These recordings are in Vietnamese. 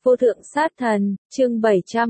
Vô thượng sát thần, chương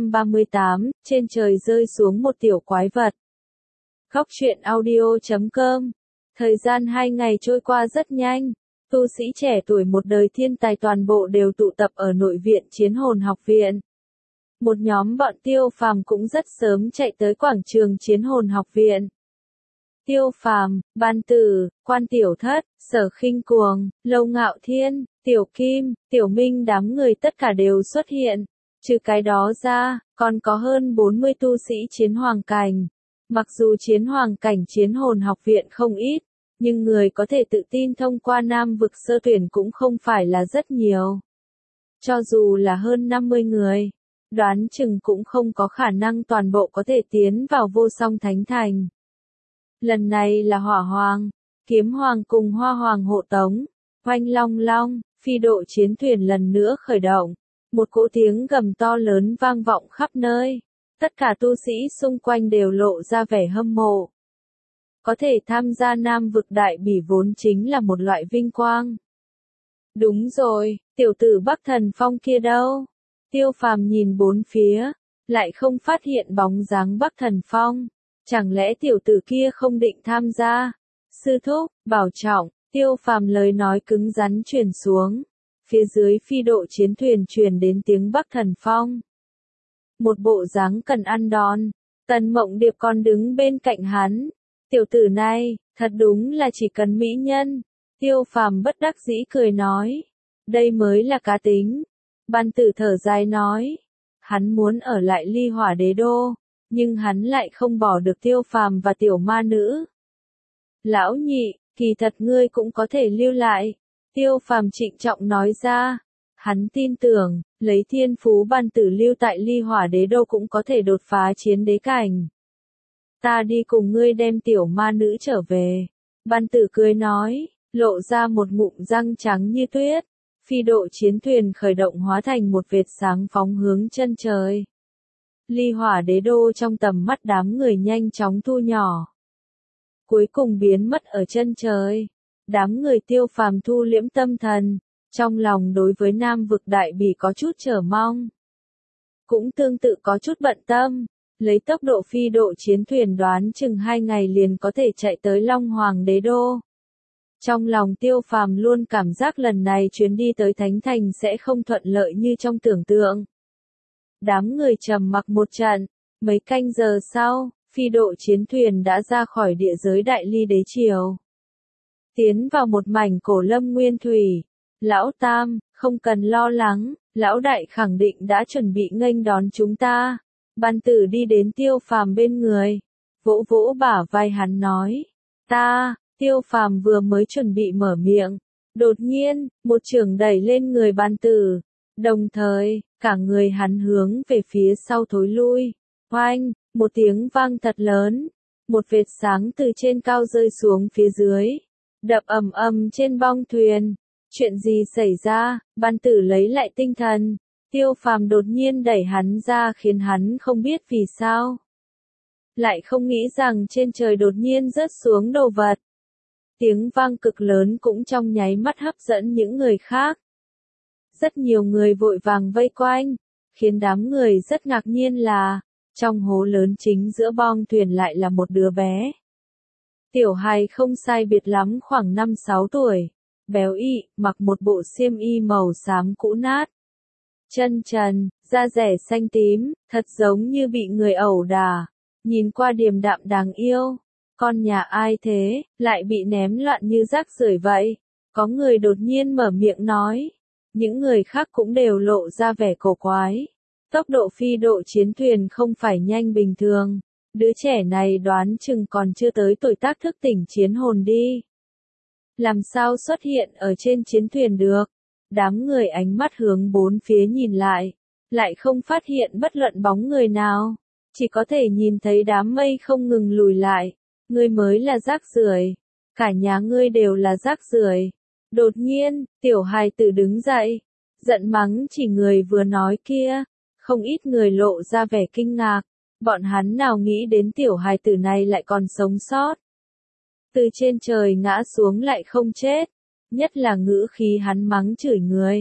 738, trên trời rơi xuống một tiểu quái vật. Khóc chuyện audio.com. Thời gian 2 ngày trôi qua rất nhanh, tu sĩ trẻ tuổi một đời thiên tài toàn bộ đều tụ tập ở nội viện Chiến Hồn học viện. Một nhóm bọn Tiêu Phàm cũng rất sớm chạy tới quảng trường Chiến Hồn học viện. Tiêu Phàm, Ban Tử, Quan Tiểu Thất, Sở Khinh Cuồng, Lâu Ngạo Thiên, Tiểu Kim, Tiểu Minh đám người tất cả đều xuất hiện. Trừ cái đó ra, còn có hơn 40 tu sĩ Chiến Hoàng cảnh. Mặc dù Chiến Hoàng cảnh Chiến Hồn học viện không ít, nhưng người có thể tự tin thông qua Nam vực sơ tuyển cũng không phải là rất nhiều. Cho dù là hơn 50 người, đoán chừng cũng không có khả năng toàn bộ có thể tiến vào Vô Song Thánh Thành. Lần này là Hỏa Hoàng, Kiếm Hoàng cùng Hoa Hoàng hộ tống, oanh long long, phi độ chiến thuyền lần nữa khởi động. Một cỗ tiếng gầm to lớn vang vọng khắp nơi. Tất cả tu sĩ xung quanh đều lộ ra vẻ hâm mộ. Có thể tham gia Nam vực đại bỉ vốn chính là một loại vinh quang. Đúng rồi, tiểu tử Bắc Thần Phong kia đâu? Tiêu Phàm nhìn bốn phía, lại không phát hiện bóng dáng Bắc Thần Phong. Chẳng lẽ tiểu tử kia không định tham gia? Sư thúc, bảo trọng, Tiêu Phàm lời nói cứng rắn truyền xuống. Phía dưới phi độ chiến thuyền truyền đến tiếng Bắc Thần Phong. Một bộ dáng cần ăn đòn. Tần Mộng Điệp còn đứng bên cạnh hắn. Tiểu tử này, thật đúng là chỉ cần mỹ nhân. Tiêu Phàm bất đắc dĩ cười nói. Đây mới là cá tính. Ban Tử thở dài nói. Hắn muốn ở lại Ly Hỏa Đế Đô, nhưng hắn lại không bỏ được Tiêu Phàm và tiểu ma nữ. Lão nhị, kỳ thật ngươi cũng có thể lưu lại. Tiêu Phàm trịnh trọng nói ra. Hắn tin tưởng, lấy thiên phú Ban Tử lưu tại Ly Hỏa Đế Đô cũng có thể đột phá chiến đế cảnh. Ta đi cùng ngươi đem tiểu ma nữ trở về. Ban Tử cười nói, lộ ra một ngụm răng trắng như tuyết. Phi độ chiến thuyền khởi động hóa thành một vệt sáng phóng hướng chân trời. Ly Hỏa Đế Đô trong tầm mắt đám người nhanh chóng thu nhỏ. Cuối cùng biến mất ở chân trời. Đám người Tiêu Phàm thu liễm tâm thần, trong lòng đối với Nam vực đại bỉ có chút chờ mong. Cũng tương tự có chút bận tâm, lấy tốc độ phi độ chiến thuyền đoán chừng 2 ngày liền có thể chạy tới Long Hoàng Đế Đô. Trong lòng Tiêu Phàm luôn cảm giác lần này chuyến đi tới Thánh Thành sẽ không thuận lợi như trong tưởng tượng. Đám người trầm mặc một trận, mấy canh giờ sau, phi độ chiến thuyền đã ra khỏi địa giới Đại Ly Đế Triều. Tiến vào một mảnh cổ lâm nguyên thủy. Lão Tam, không cần lo lắng, lão đại khẳng định đã chuẩn bị nghênh đón chúng ta. Ban Tử đi đến Tiêu Phàm bên người, vỗ vỗ bả vai hắn nói. Tiêu Phàm vừa mới chuẩn bị mở miệng. Đột nhiên, một chưởng đẩy lên người Ban Tử. Đồng thời, cả người hắn hướng về phía sau thối lui. Oanh, một tiếng vang thật lớn. Một vệt sáng từ trên cao rơi xuống phía dưới. Đập ầm ầm trên bong thuyền. Chuyện gì xảy ra? Ban Tử lấy lại tinh thần. Tiêu Phàm đột nhiên đẩy hắn ra khiến hắn không biết vì sao. Lại không nghĩ rằng trên trời đột nhiên rớt xuống đồ vật. Tiếng vang cực lớn cũng trong nháy mắt hấp dẫn những người khác. Rất nhiều người vội vàng vây quanh, khiến đám người rất ngạc nhiên là, trong hố lớn chính giữa bong thuyền lại là một đứa bé. Tiểu hài không sai biệt lắm khoảng 5-6 tuổi, béo ị, mặc một bộ xiêm y màu xám cũ nát. Chân trần, da rẻ xanh tím, thật giống như bị người ẩu đả, nhìn qua điềm đạm đáng yêu. Con nhà ai thế, lại bị ném loạn như rác rưởi vậy? Có người đột nhiên mở miệng nói. Những người khác cũng đều lộ ra vẻ cổ quái. Tốc độ phi độ chiến thuyền không phải nhanh bình thường. Đứa trẻ này đoán chừng còn chưa tới tuổi tác thức tỉnh chiến hồn đi. Làm sao xuất hiện ở trên chiến thuyền được? Đám người ánh mắt hướng bốn phía nhìn lại không phát hiện bất luận bóng người nào. Chỉ có thể nhìn thấy đám mây không ngừng lùi lại. Ngươi mới là rác rưởi, cả nhà ngươi đều là rác rưởi. Đột nhiên, tiểu hài tử đứng dậy, giận mắng chỉ người vừa nói kia. Không ít người lộ ra vẻ kinh ngạc, bọn hắn nào nghĩ đến tiểu hài tử này lại còn sống sót. Từ trên trời ngã xuống lại không chết, nhất là ngữ khí hắn mắng chửi người.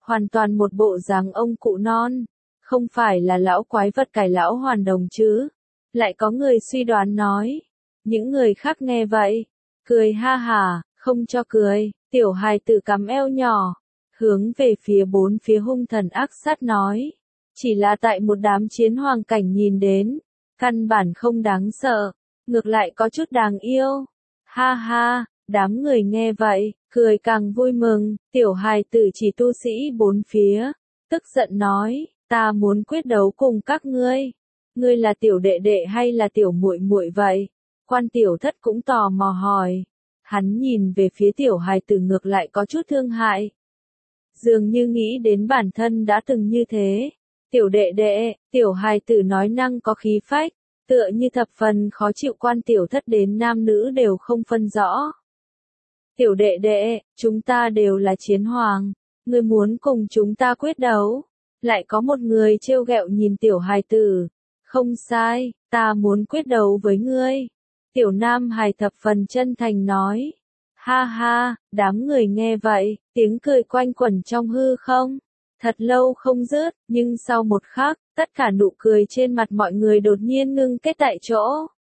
hoàn toàn một bộ dáng ông cụ non, không phải là lão quái vật cải lão hoàn đồng chứ. Lại có người suy đoán nói. Những người khác nghe vậy, cười ha hả, không cho cười, tiểu hài tử cắm eo nhỏ, hướng về phía bốn phía hung thần ác sát nói. Chỉ là tại một đám chiến hoàng cảnh nhìn đến, căn bản không đáng sợ, ngược lại có chút đáng yêu. Ha ha, đám người nghe vậy, cười càng vui mừng, tiểu hài tử chỉ tu sĩ bốn phía, tức giận nói, ta muốn quyết đấu cùng các ngươi. Ngươi là tiểu đệ đệ hay là tiểu muội muội vậy? Quan tiểu thất cũng tò mò hỏi. Hắn nhìn về phía tiểu hài tử ngược lại có chút thương hại. Dường như nghĩ đến bản thân đã từng như thế. Tiểu đệ đệ, tiểu hài tử nói năng có khí phách, tựa như thập phần khó chịu. Quan tiểu thất đến nam nữ đều không phân rõ. Tiểu đệ đệ, chúng ta đều là chiến hoàng, ngươi muốn cùng chúng ta quyết đấu. Lại có một người trêu ghẹo nhìn tiểu hài tử. Không sai, ta muốn quyết đấu với ngươi. Tiểu nam hài thập phần chân thành nói. Ha ha, đám người nghe vậy, tiếng cười quanh quẩn trong hư không. Thật lâu không dứt, nhưng sau một khắc, tất cả nụ cười trên mặt mọi người đột nhiên ngưng kết tại chỗ.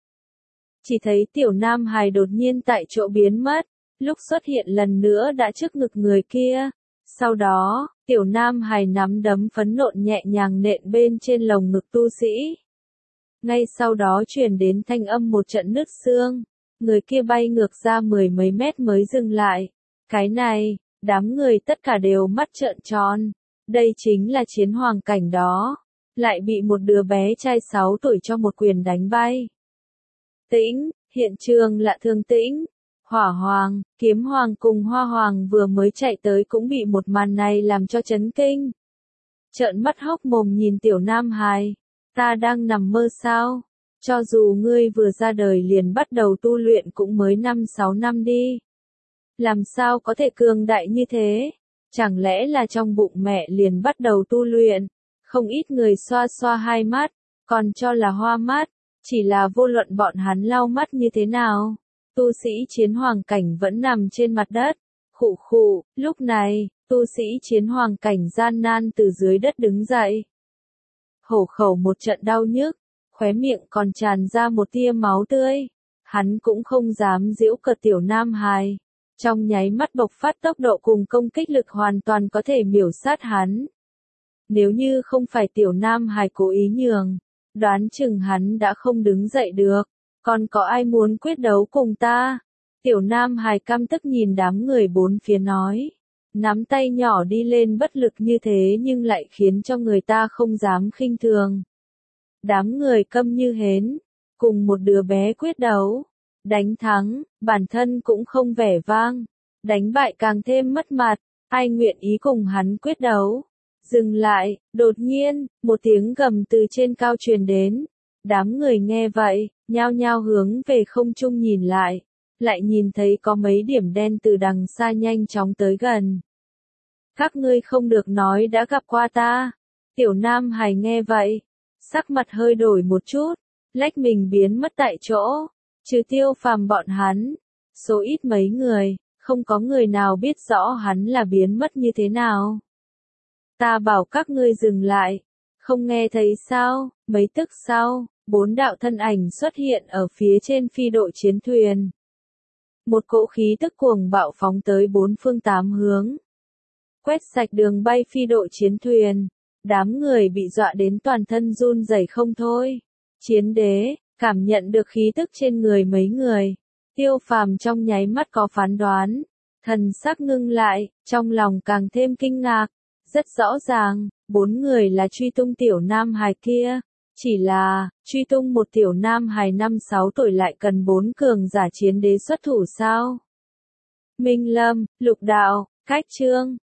Chỉ thấy tiểu nam hài đột nhiên tại chỗ biến mất, lúc xuất hiện lần nữa đã trước ngực người kia. Sau đó, tiểu nam hài nắm đấm phấn nộn nhẹ nhàng nện bên trên lồng ngực tu sĩ. Ngay sau đó truyền đến thanh âm một trận nứt xương, người kia bay ngược ra mười mấy mét mới dừng lại. Cái này, đám người tất cả đều mắt trợn tròn, đây chính là chiến hoàng cảnh đó, lại bị một đứa bé trai 6 tuổi cho một quyền đánh bay. Tĩnh, hiện trường lạ thường tĩnh, hỏa hoàng, kiếm hoàng cùng hoa hoàng vừa mới chạy tới cũng bị một màn này làm cho chấn kinh. Trợn mắt hốc mồm nhìn tiểu nam hài. Ta đang nằm mơ sao? Cho dù ngươi vừa ra đời liền bắt đầu tu luyện cũng mới 5-6 năm đi. Làm sao có thể cường đại như thế? Chẳng lẽ là trong bụng mẹ liền bắt đầu tu luyện? Không ít người xoa xoa hai mắt, còn cho là hoa mắt. Chỉ là vô luận bọn hắn lau mắt như thế nào. Tu sĩ chiến hoàng cảnh vẫn nằm trên mặt đất. Khụ khụ, lúc này, tu sĩ chiến hoàng cảnh gian nan từ dưới đất đứng dậy. Hổ khẩu một trận đau nhức, khóe miệng còn tràn ra một tia máu tươi. Hắn cũng không dám giễu cợt tiểu nam hài. Trong nháy mắt bộc phát tốc độ cùng công kích lực hoàn toàn có thể miểu sát hắn. Nếu như không phải tiểu nam hài cố ý nhường, đoán chừng hắn đã không đứng dậy được. Còn có ai muốn quyết đấu cùng ta? Tiểu nam hài căm tức nhìn đám người bốn phía nói. Nắm tay nhỏ đi lên bất lực như thế nhưng lại khiến cho người ta không dám khinh thường. Đám người câm như hến, cùng một đứa bé quyết đấu. Đánh thắng, bản thân cũng không vẻ vang. Đánh bại càng thêm mất mặt, ai nguyện ý cùng hắn quyết đấu. Dừng lại, đột nhiên, một tiếng gầm từ trên cao truyền đến. Đám người nghe vậy, nhao nhao hướng về không trung nhìn lại. Lại nhìn thấy có mấy điểm đen từ đằng xa nhanh chóng tới gần. Các ngươi không được nói đã gặp qua ta. Tiểu nam hài nghe vậy, sắc mặt hơi đổi một chút, lách mình biến mất tại chỗ. Trừ Tiêu Phàm bọn hắn, số ít mấy người, không có người nào biết rõ hắn là biến mất như thế nào. Ta bảo các ngươi dừng lại, không nghe thấy sao? Mấy tức sau, 4 đạo thân ảnh xuất hiện ở phía trên phi đội chiến thuyền. Một cỗ khí tức cuồng bạo phóng tới 4 phương 8 hướng. Quét sạch đường bay phi đội chiến thuyền. Đám người bị dọa đến toàn thân run rẩy không thôi. Chiến đế, cảm nhận được khí tức trên người mấy người. Tiêu Phàm trong nháy mắt có phán đoán. Thần sắc ngưng lại, trong lòng càng thêm kinh ngạc. Rất rõ ràng, 4 người là truy tung tiểu nam hài kia. Chỉ là, truy tung một tiểu nam hài 5-6 tuổi lại cần 4 cường giả chiến đế xuất thủ sao? Minh Lâm, Lục Đạo, Cách Chương.